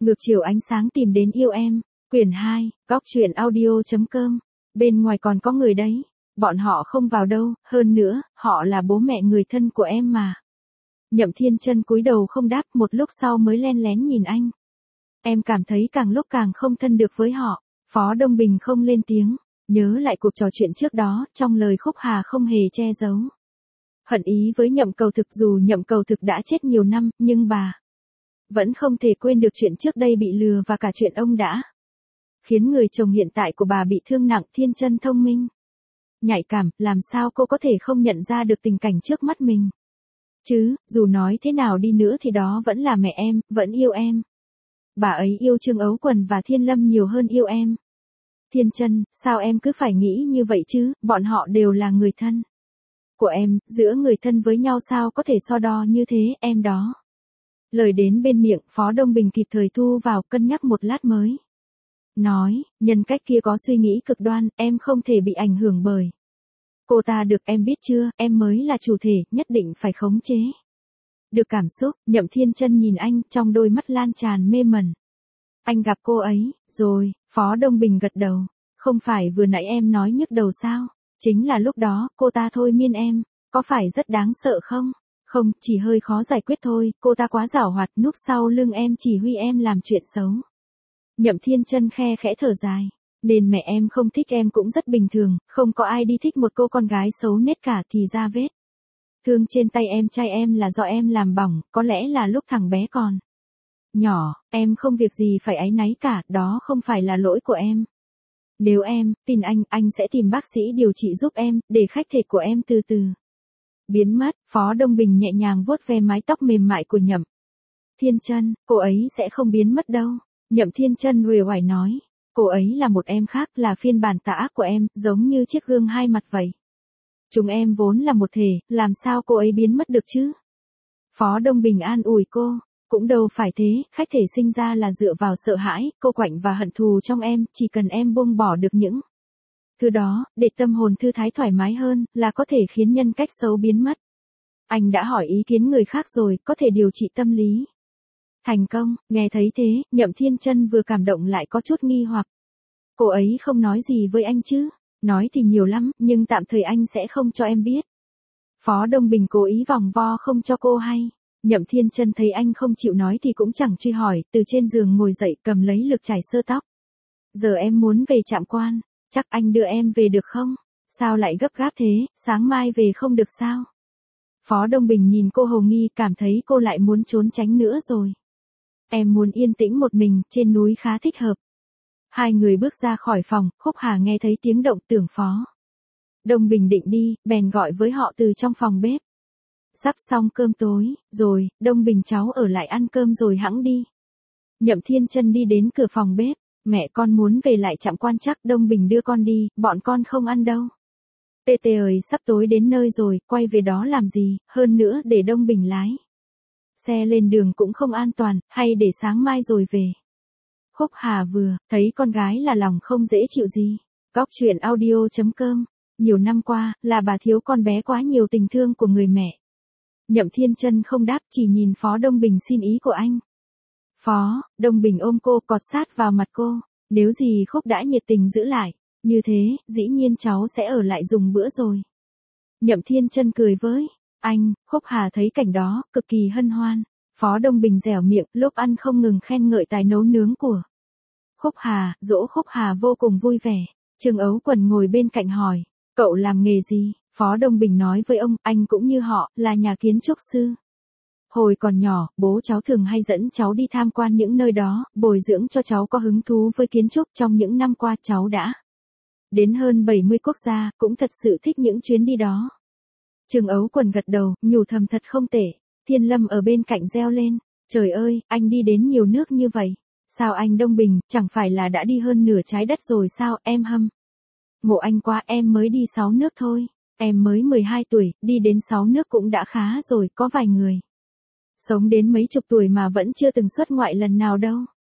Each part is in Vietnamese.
Ngược chiều ánh sáng tìm đến yêu em, quyển 2, góc truyện audio.com. Bên ngoài còn có người đấy, bọn họ không vào đâu, hơn nữa, họ là bố mẹ người thân của em mà. Nhậm Thiên Chân cúi đầu không đáp, một lúc sau mới len lén nhìn anh. Em cảm thấy càng lúc càng không thân được với họ. Phó Đông Bình không lên tiếng, nhớ lại cuộc trò chuyện trước đó, trong lời Khúc Hà không hề che giấu. Hận ý với Nhậm Cầu Thực, dù Nhậm Cầu Thực đã chết nhiều năm, nhưng bà vẫn không thể quên được chuyện trước đây bị lừa và cả chuyện ông đã khiến người chồng hiện tại của bà bị thương nặng. Thiên Chân thông minh, nhạy cảm, làm sao cô có thể không nhận ra được tình cảnh trước mắt mình. Chứ, dù nói thế nào đi nữa thì đó vẫn là mẹ em, vẫn yêu em. Bà ấy yêu Trương Ấu Quần và Thiên Lâm nhiều hơn yêu em. Thiên Chân, sao em cứ phải nghĩ như vậy chứ, bọn họ đều là người thân của em, giữa người thân với nhau sao có thể so đo như thế, em đó. Lời đến bên miệng, Phó Đông Bình kịp thời thu vào, cân nhắc một lát mới nói, nhân cách kia có suy nghĩ cực đoan, em không thể bị ảnh hưởng bởi cô ta được, em biết chưa, em mới là chủ thể, nhất định phải khống chế được cảm xúc. Nhậm Thiên Chân nhìn anh, trong đôi mắt lan tràn mê mẩn. Anh gặp cô ấy, rồi, Phó Đông Bình gật đầu. Không phải vừa nãy em nói nhức đầu sao? Chính là lúc đó, cô ta thôi miên em, có phải rất đáng sợ không? Không, chỉ hơi khó giải quyết thôi, cô ta quá giảo hoạt, núp sau lưng em chỉ huy em làm chuyện xấu. Nhậm Thiên Chân khe khẽ thở dài. Nên mẹ em không thích em cũng rất bình thường, không có ai đi thích một cô con gái xấu nết cả. Thì ra vết thương trên tay em trai em là do em làm bỏng, có lẽ là lúc thằng bé còn nhỏ, em không việc gì phải áy náy cả, đó không phải là lỗi của em. Nếu em tin anh sẽ tìm bác sĩ điều trị giúp em, để khách thể của em từ từ biến mất. Phó Đông Bình nhẹ nhàng vuốt ve mái tóc mềm mại của Nhậm Thiên Chân, cô ấy sẽ không biến mất đâu. Nhậm Thiên Chân uể oải nói, cô ấy là một em khác, là phiên bản tà ác của em, giống như chiếc gương hai mặt vậy. Chúng em vốn là một thể, làm sao cô ấy biến mất được chứ? Phó Đông Bình an ủi cô, cũng đâu phải thế, khách thể sinh ra là dựa vào sợ hãi, cô quạnh và hận thù trong em, chỉ cần em buông bỏ được những thứ đó, để tâm hồn thư thái thoải mái hơn, là có thể khiến nhân cách xấu biến mất. Anh đã hỏi ý kiến người khác rồi, có thể điều trị tâm lý thành công. Nghe thấy thế, Nhậm Thiên Chân vừa cảm động lại có chút nghi hoặc. Cô ấy không nói gì với anh chứ? Nói thì nhiều lắm, nhưng tạm thời anh sẽ không cho em biết. Phó Đông Bình cố ý vòng vo không cho cô hay. Nhậm Thiên Chân thấy anh không chịu nói thì cũng chẳng truy hỏi, từ trên giường ngồi dậy, cầm lấy lược chải sơ tóc. Giờ em muốn về Trạm Quan, chắc anh đưa em về được không? Sao lại gấp gáp thế, sáng mai về không được sao? Phó Đông Bình nhìn cô hồ nghi, cảm thấy cô lại muốn trốn tránh nữa rồi. Em muốn yên tĩnh một mình, trên núi khá thích hợp. Hai người bước ra khỏi phòng, Khúc Hà nghe thấy tiếng động, tưởng Phó Đông Bình định đi, bèn gọi với họ từ trong phòng bếp. Sắp xong cơm tối, rồi, Đông Bình cháu ở lại ăn cơm rồi hẵng đi. Nhậm Thiên Chân đi đến cửa phòng bếp, mẹ con muốn về lại Trạm Quan, chắc Đông Bình đưa con đi, bọn con không ăn đâu. Tê tê ơi, sắp tối đến nơi rồi, quay về đó làm gì, hơn nữa để Đông Bình lái xe lên đường cũng không an toàn, hay để sáng mai rồi về. Khúc Hà vừa thấy con gái là lòng không dễ chịu gì. Góc truyện audio.com. Nhiều năm qua, là bà thiếu con bé quá nhiều tình thương của người mẹ. Nhậm Thiên Chân không đáp, chỉ nhìn Phó Đông Bình xin ý của anh. Phó Đông Bình ôm cô, cọt sát vào mặt cô. Nếu gì Khúc đã nhiệt tình giữ lại, như thế, dĩ nhiên cháu sẽ ở lại dùng bữa rồi. Nhậm Thiên Chân cười với anh. Khúc Hà thấy cảnh đó, cực kỳ hân hoan. Phó Đông Bình dẻo miệng, lúc ăn không ngừng khen ngợi tài nấu nướng của Khúc Hà, dỗ Khúc Hà vô cùng vui vẻ. Trương Ấu Quần ngồi bên cạnh hỏi, cậu làm nghề gì? Phó Đông Bình nói với ông, anh cũng như họ, là nhà kiến trúc sư. Hồi còn nhỏ, bố cháu thường hay dẫn cháu đi tham quan những nơi đó, bồi dưỡng cho cháu có hứng thú với kiến trúc. Trong những năm qua cháu đã đến hơn 70 quốc gia, cũng thật sự thích những chuyến đi đó. Trương Ấu Quần gật đầu, nhủ thầm thật không tệ. Thiên Lâm ở bên cạnh reo lên, trời ơi, anh đi đến nhiều nước như vậy. Sao anh Đông Bình, chẳng phải là đã đi hơn nửa trái đất rồi sao, em hâm mộ anh quá, em mới đi 6 nước thôi. Em mới 12 tuổi, đi đến 6 nước cũng đã khá rồi, có vài người sống đến mấy chục tuổi mà vẫn chưa từng xuất ngoại lần nào đâu.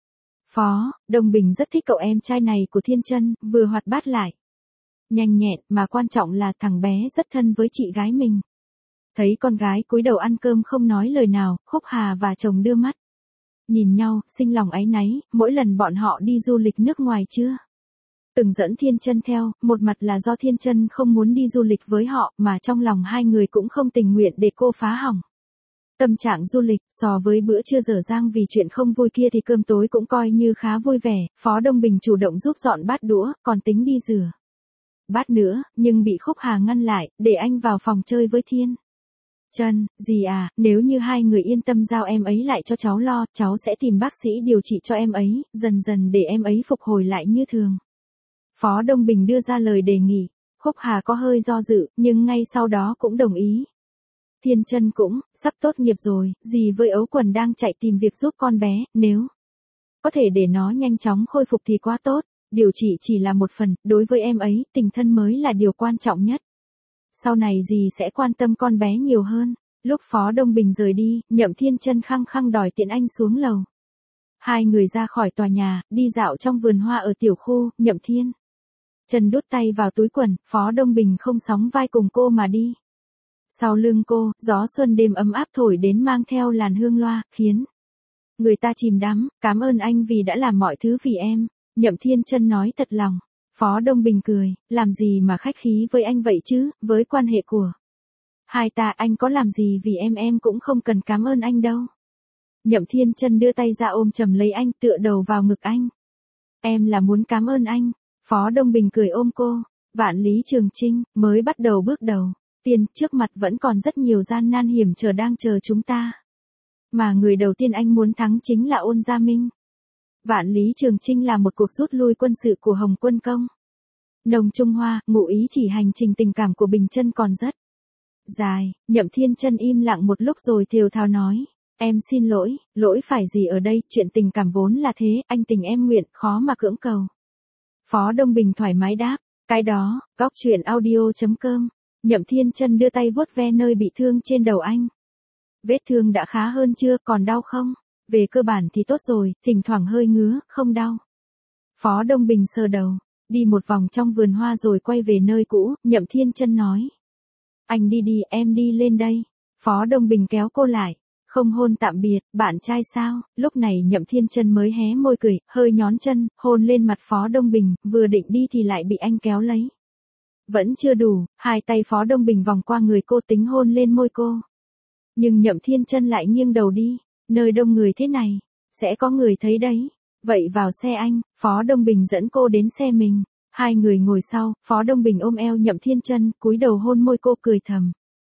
Phó Đông Bình rất thích cậu em trai này của Thiên Chân, vừa hoạt bát lại nhanh nhẹn, mà quan trọng là thằng bé rất thân với chị gái mình. Thấy con gái cúi đầu ăn cơm không nói lời nào, Khúc Hà và chồng đưa mắt Nhìn nhau, sinh lòng áy náy, mỗi lần bọn họ đi du lịch nước ngoài chưa? Từng dẫn Thiên Chân theo, một mặt là do Thiên Chân không muốn đi du lịch với họ, mà trong lòng hai người cũng không tình nguyện để cô phá hỏng. Tâm trạng du lịch, so với bữa trưa dở dang vì chuyện không vui kia thì cơm tối cũng coi như khá vui vẻ, Phó Đông Bình chủ động giúp dọn bát đũa, còn tính đi rửa bát nữa, nhưng bị Khúc Hà ngăn lại, để anh vào phòng chơi với Thiên Chân. Dì à, nếu như hai người yên tâm giao em ấy lại cho cháu lo, cháu sẽ tìm bác sĩ điều trị cho em ấy, dần dần để em ấy phục hồi lại như thường. Phó Đông Bình đưa ra lời đề nghị, Khúc Hà có hơi do dự, nhưng ngay sau đó cũng đồng ý. Thiên Chân cũng, sắp tốt nghiệp rồi, dì với Ấu Quần đang chạy tìm việc giúp con bé, nếu có thể để nó nhanh chóng khôi phục thì quá tốt, điều trị chỉ là một phần, đối với em ấy, tình thân mới là điều quan trọng nhất. Sau này dì sẽ quan tâm con bé nhiều hơn. Lúc Phó Đông Bình rời đi, Nhậm Thiên Chân khăng khăng đòi tiện anh xuống lầu. Hai người ra khỏi tòa nhà, đi dạo trong vườn hoa ở tiểu khu, Nhậm Thiên Chân đút tay vào túi quần, Phó Đông Bình không sóng vai cùng cô mà đi. Sau lưng cô, gió xuân đêm ấm áp thổi đến mang theo làn hương loa, khiến người ta chìm đắm. Cảm ơn anh vì đã làm mọi thứ vì em, Nhậm Thiên Chân nói thật lòng. Phó Đông Bình cười, làm gì mà khách khí với anh vậy chứ, với quan hệ của hai ta anh có làm gì vì em cũng không cần cảm ơn anh đâu. Nhậm Thiên Chân đưa tay ra ôm chầm lấy anh, tựa đầu vào ngực anh. Em là muốn cảm ơn anh. Phó Đông Bình cười ôm cô. Vạn lý trường chinh, mới bắt đầu bước đầu. Tiên, trước mặt vẫn còn rất nhiều gian nan hiểm trở đang chờ chúng ta. Mà người đầu tiên anh muốn thắng chính là Ôn Gia Minh. Vạn lý trường chinh là một cuộc rút lui quân sự của Hồng Quân Công. Nồng Trung Hoa, ngụ ý chỉ hành trình tình cảm của Bình Chân còn rất dài. Nhậm Thiên Chân im lặng một lúc rồi thều thào nói. Em xin lỗi, lỗi phải gì ở đây, chuyện tình cảm vốn là thế, anh tình em nguyện, khó mà cưỡng cầu. Phó Đông Bình thoải mái đáp. Cái đó, góc chuyện audio.com. Nhậm Thiên Chân đưa tay vuốt ve nơi bị thương trên đầu anh. Vết thương đã khá hơn chưa, còn đau không? Về cơ bản thì tốt rồi, thỉnh thoảng hơi ngứa, không đau. Phó Đông Bình sờ đầu, đi một vòng trong vườn hoa rồi quay về nơi cũ, Nhậm Thiên Chân nói. Anh đi đi, em đi lên đây. Phó Đông Bình kéo cô lại. Không hôn tạm biệt, bạn trai sao? Lúc này Nhậm Thiên Chân mới hé môi cười, hơi nhón chân, hôn lên mặt Phó Đông Bình, vừa định đi thì lại bị anh kéo lấy. Vẫn chưa đủ, hai tay Phó Đông Bình vòng qua người cô tính hôn lên môi cô. Nhưng Nhậm Thiên Chân lại nghiêng đầu đi, nơi đông người thế này, sẽ có người thấy đấy. Vậy vào xe anh, Phó Đông Bình dẫn cô đến xe mình. Hai người ngồi sau, Phó Đông Bình ôm eo Nhậm Thiên Chân, cúi đầu hôn môi cô cười thầm.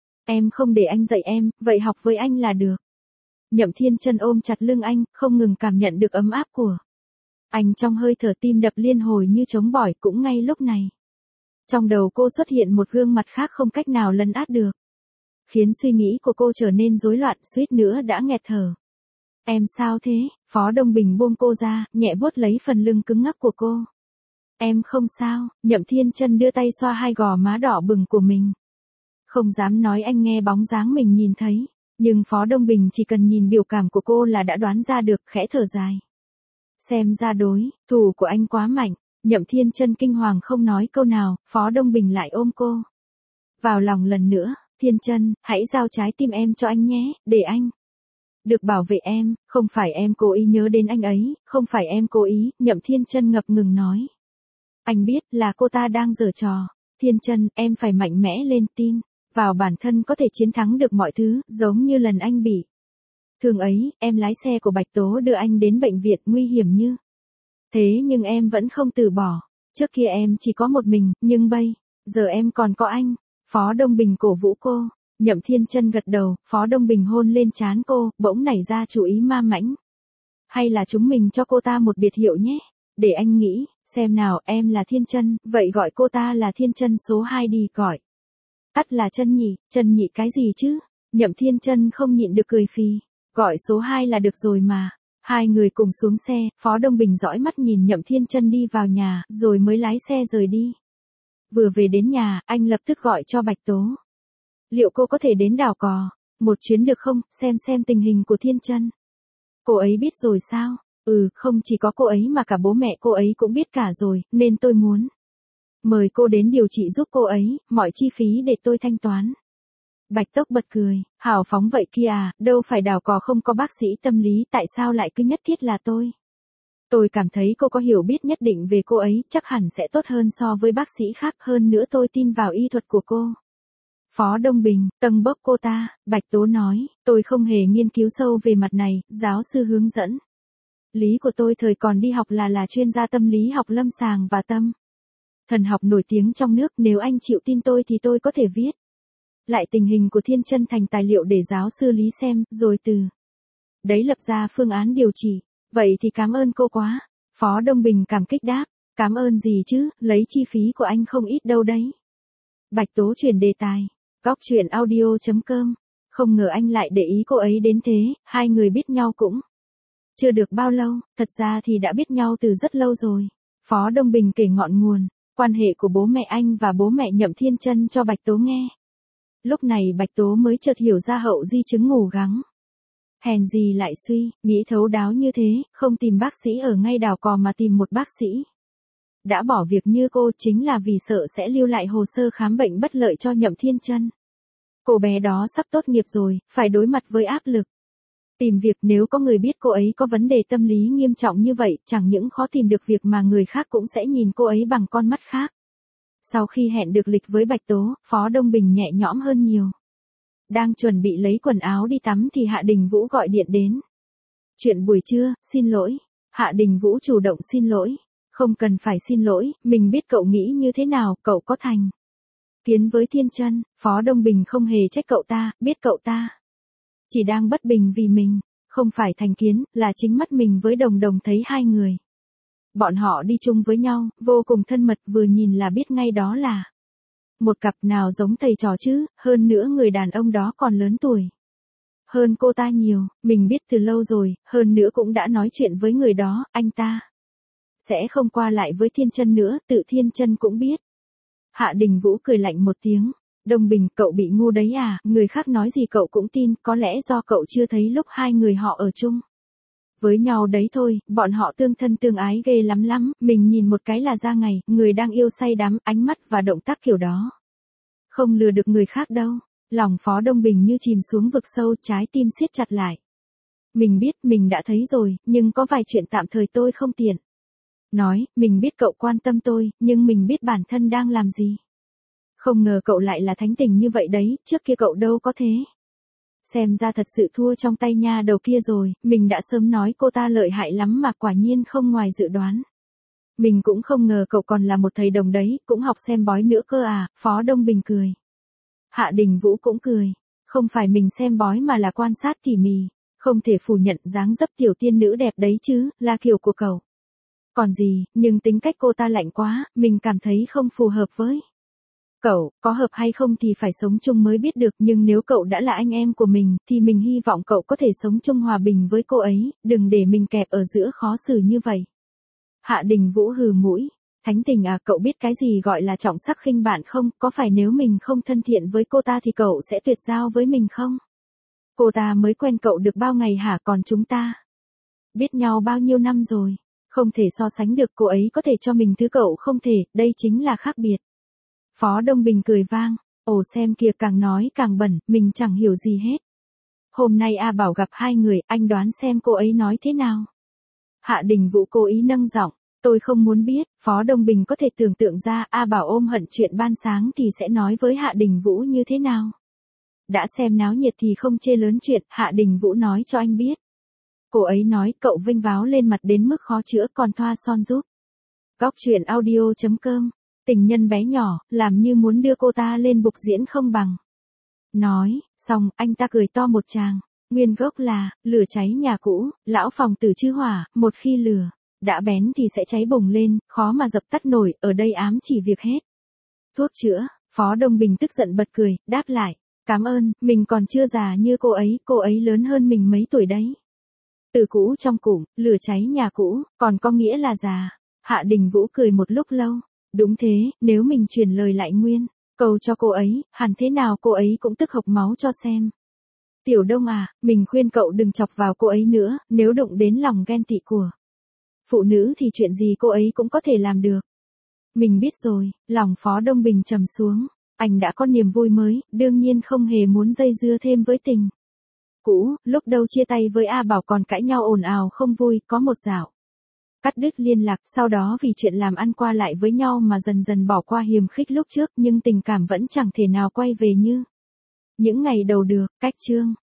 Em không để anh dạy em, vậy học với anh là được. Nhậm Thiên Chân ôm chặt lưng anh, không ngừng cảm nhận được ấm áp của anh trong hơi thở, tim đập liên hồi như trống bỏi. Cũng ngay lúc này, trong đầu cô xuất hiện một gương mặt khác không cách nào lấn át được, khiến suy nghĩ của cô trở nên rối loạn, suýt nữa đã nghẹt thở. Em sao thế? Phó Đông Bình buông cô ra, nhẹ vuốt lấy phần lưng cứng ngắc của cô. Em không sao. Nhậm Thiên Chân đưa tay xoa hai gò má đỏ bừng của mình. Không dám nói anh nghe bóng dáng mình nhìn thấy, nhưng Phó Đông Bình chỉ cần nhìn biểu cảm của cô là đã đoán ra được, khẽ thở dài. Xem ra đối thủ của anh quá mạnh. Nhậm Thiên Chân kinh hoàng không nói câu nào, Phó Đông Bình lại ôm cô vào lòng lần nữa. Thiên Chân, hãy giao trái tim em cho anh nhé, để anh được bảo vệ em, không phải em cố ý nhớ đến anh ấy, không phải em cố ý, Nhậm Thiên Chân ngập ngừng nói. Anh biết là cô ta đang giở trò. Thiên Chân, em phải mạnh mẽ lên, tin vào bản thân có thể chiến thắng được mọi thứ, giống như lần anh bị thương ấy, em lái xe của Bạch Tố đưa anh đến bệnh viện, nguy hiểm như thế nhưng em vẫn không từ bỏ. Trước kia em chỉ có một mình, nhưng bây giờ em còn có anh. Phó Đông Bình cổ vũ cô. Nhậm Thiên Chân gật đầu, Phó Đông Bình hôn lên trán cô, bỗng nảy ra chủ ý ma mãnh. Hay là chúng mình cho cô ta một biệt hiệu nhé. Để anh nghĩ, xem nào, em là Thiên Chân, vậy gọi cô ta là Thiên Chân số 2 đi, gọi tắt là Chân nhị cái gì chứ? Nhậm Thiên Chân không nhịn được cười phì. Gọi số 2 là được rồi mà. Hai người cùng xuống xe, Phó Đông Bình dõi mắt nhìn Nhậm Thiên Chân đi vào nhà, rồi mới lái xe rời đi. Vừa về đến nhà, anh lập tức gọi cho Bạch Tố. Liệu cô có thể đến đảo cò một chuyến được không, xem tình hình của Thiên Chân. Cô ấy biết rồi sao? Không chỉ có cô ấy mà cả bố mẹ cô ấy cũng biết cả rồi, nên tôi muốn mời cô đến điều trị giúp cô ấy, mọi chi phí để tôi thanh toán. Bạch Tốc bật cười, hào phóng vậy kia à, đâu phải Đào Cò không có bác sĩ tâm lý, tại sao lại cứ nhất thiết là tôi? Tôi cảm thấy cô có hiểu biết nhất định về cô ấy, chắc hẳn sẽ tốt hơn so với bác sĩ khác, hơn nữa tôi tin vào y thuật của cô. Phó Đông Bình, tâng bốc cô ta, Bạch Tố nói, tôi không hề nghiên cứu sâu về mặt này, giáo sư hướng dẫn. Lý của tôi thời còn đi học là chuyên gia tâm lý học lâm sàng và tâm thần học nổi tiếng trong nước, nếu anh chịu tin tôi thì tôi có thể viết lại tình hình của Thiên Chân thành tài liệu để giáo sư Lý xem, rồi từ đấy lập ra phương án điều trị. Vậy thì cảm ơn cô quá. Phó Đông Bình cảm kích đáp, cảm ơn gì chứ, lấy chi phí của anh không ít đâu đấy. Bạch Tố chuyển đề tài, Góc Chuyện Audio.com, không ngờ anh lại để ý cô ấy đến thế, hai người biết nhau cũng chưa được bao lâu, thật ra thì đã biết nhau từ rất lâu rồi. Phó Đông Bình kể ngọn nguồn, quan hệ của bố mẹ anh và bố mẹ Nhậm Thiên Chân cho Bạch Tố nghe. Lúc này Bạch Tố mới chợt hiểu ra hậu di chứng ngủ gắng. Hèn gì lại suy, nghĩ thấu đáo như thế, không tìm bác sĩ ở ngay Đào Cò mà tìm một bác sĩ đã bỏ việc như cô, chính là vì sợ sẽ lưu lại hồ sơ khám bệnh bất lợi cho Nhậm Thiên Chân. Cô bé đó sắp tốt nghiệp rồi, phải đối mặt với áp lực tìm việc, nếu có người biết cô ấy có vấn đề tâm lý nghiêm trọng như vậy, chẳng những khó tìm được việc mà người khác cũng sẽ nhìn cô ấy bằng con mắt khác. Sau khi hẹn được lịch với Bạch Tố, Phó Đông Bình nhẹ nhõm hơn nhiều. Đang chuẩn bị lấy quần áo đi tắm thì Hạ Đình Vũ gọi điện đến. Chuyện buổi trưa, xin lỗi. Hạ Đình Vũ chủ động xin lỗi. Không cần phải xin lỗi, mình biết cậu nghĩ như thế nào, cậu có thành kiến với Thiên Chân. Phó Đông Bình không hề trách cậu ta, biết cậu ta chỉ đang bất bình vì mình, không phải thành kiến, là chính mắt mình với Đồng Đồng thấy hai người. Bọn họ đi chung với nhau, vô cùng thân mật, vừa nhìn là biết ngay đó là một cặp, nào giống thầy trò chứ, hơn nữa người đàn ông đó còn lớn tuổi hơn cô ta nhiều, mình biết từ lâu rồi, hơn nữa cũng đã nói chuyện với người đó, anh ta sẽ không qua lại với Thiên Chân nữa, tự Thiên Chân cũng biết. Hạ Đình Vũ cười lạnh một tiếng, Đông Bình, cậu bị ngu đấy à, người khác nói gì cậu cũng tin, có lẽ do cậu chưa thấy lúc hai người họ ở chung với nhau đấy thôi, bọn họ tương thân tương ái ghê lắm lắm, mình nhìn một cái là ra ngày, người đang yêu say đắm, ánh mắt và động tác kiểu đó không lừa được người khác đâu. Lòng Phó Đông Bình như chìm xuống vực sâu, trái tim siết chặt lại. Mình biết, mình đã thấy rồi, nhưng có vài chuyện tạm thời tôi không tiện nói, mình biết cậu quan tâm tôi, nhưng mình biết bản thân đang làm gì. Không ngờ cậu lại là thánh tình như vậy đấy, trước kia cậu đâu có thế. Xem ra thật sự thua trong tay nha đầu kia rồi, mình đã sớm nói cô ta lợi hại lắm mà quả nhiên không ngoài dự đoán. Mình cũng không ngờ cậu còn là một thầy đồng đấy, cũng học xem bói nữa cơ à, Phó Đông Bình cười. Hạ Đình Vũ cũng cười, không phải mình xem bói mà là quan sát tỉ mỉ, không thể phủ nhận dáng dấp tiểu tiên nữ đẹp đấy chứ, là kiểu của cậu. Còn gì, nhưng tính cách cô ta lạnh quá, mình cảm thấy không phù hợp với cậu, có hợp hay không thì phải sống chung mới biết được, nhưng nếu cậu đã là anh em của mình, thì mình hy vọng cậu có thể sống chung hòa bình với cô ấy, đừng để mình kẹp ở giữa khó xử như vậy. Hạ Đình Vũ hừ mũi, thánh tình à, cậu biết cái gì gọi là trọng sắc khinh bạn không, có phải nếu mình không thân thiện với cô ta thì cậu sẽ tuyệt giao với mình không? Cô ta mới quen cậu được bao ngày hả, còn chúng ta biết nhau bao nhiêu năm rồi, không thể so sánh được, cô ấy có thể cho mình thứ cậu không thể, đây chính là khác biệt. Phó Đông Bình cười vang, ồ xem kìa, càng nói càng bẩn, mình chẳng hiểu gì hết. Hôm nay A Bảo gặp hai người, anh đoán xem cô ấy nói thế nào? Hạ Đình Vũ cố ý nâng giọng, tôi không muốn biết. Phó Đông Bình có thể tưởng tượng ra A Bảo ôm hận chuyện ban sáng thì sẽ nói với Hạ Đình Vũ như thế nào. Đã xem náo nhiệt thì không chê lớn chuyện, Hạ Đình Vũ nói cho anh biết. Cô ấy nói cậu vênh váo lên mặt đến mức khó chữa, còn thoa son giúp. Góc Chuyện Audio.com, tình nhân bé nhỏ, làm như muốn đưa cô ta lên bục diễn không bằng. Nói, xong, anh ta cười to một tràng. Nguyên gốc là, lửa cháy nhà cũ, lão phòng tử chư hỏa, một khi lửa đã bén thì sẽ cháy bùng lên, khó mà dập tắt nổi, ở đây ám chỉ việc hết thuốc chữa. Phó Đông Bình tức giận bật cười, đáp lại, cảm ơn, mình còn chưa già như cô ấy lớn hơn mình mấy tuổi đấy. Từ cũ trong cụm, lửa cháy nhà cũ, còn có nghĩa là già. Hạ Đình Vũ cười một lúc lâu, đúng thế, nếu mình truyền lời lại nguyên câu cho cô ấy, hẳn thế nào cô ấy cũng tức hộc máu cho xem. Tiểu Đông à, mình khuyên cậu đừng chọc vào cô ấy nữa, nếu đụng đến lòng ghen tị của phụ nữ thì chuyện gì cô ấy cũng có thể làm được. Mình biết rồi, lòng Phó Đông Bình trầm xuống. Anh đã có niềm vui mới, đương nhiên không hề muốn dây dưa thêm với tình cũ, lúc đầu chia tay với A Bảo còn cãi nhau ồn ào không vui, có một dạo cắt đứt liên lạc, sau đó vì chuyện làm ăn qua lại với nhau mà dần dần bỏ qua hiềm khích lúc trước, nhưng tình cảm vẫn chẳng thể nào quay về như những ngày đầu được. Cách chương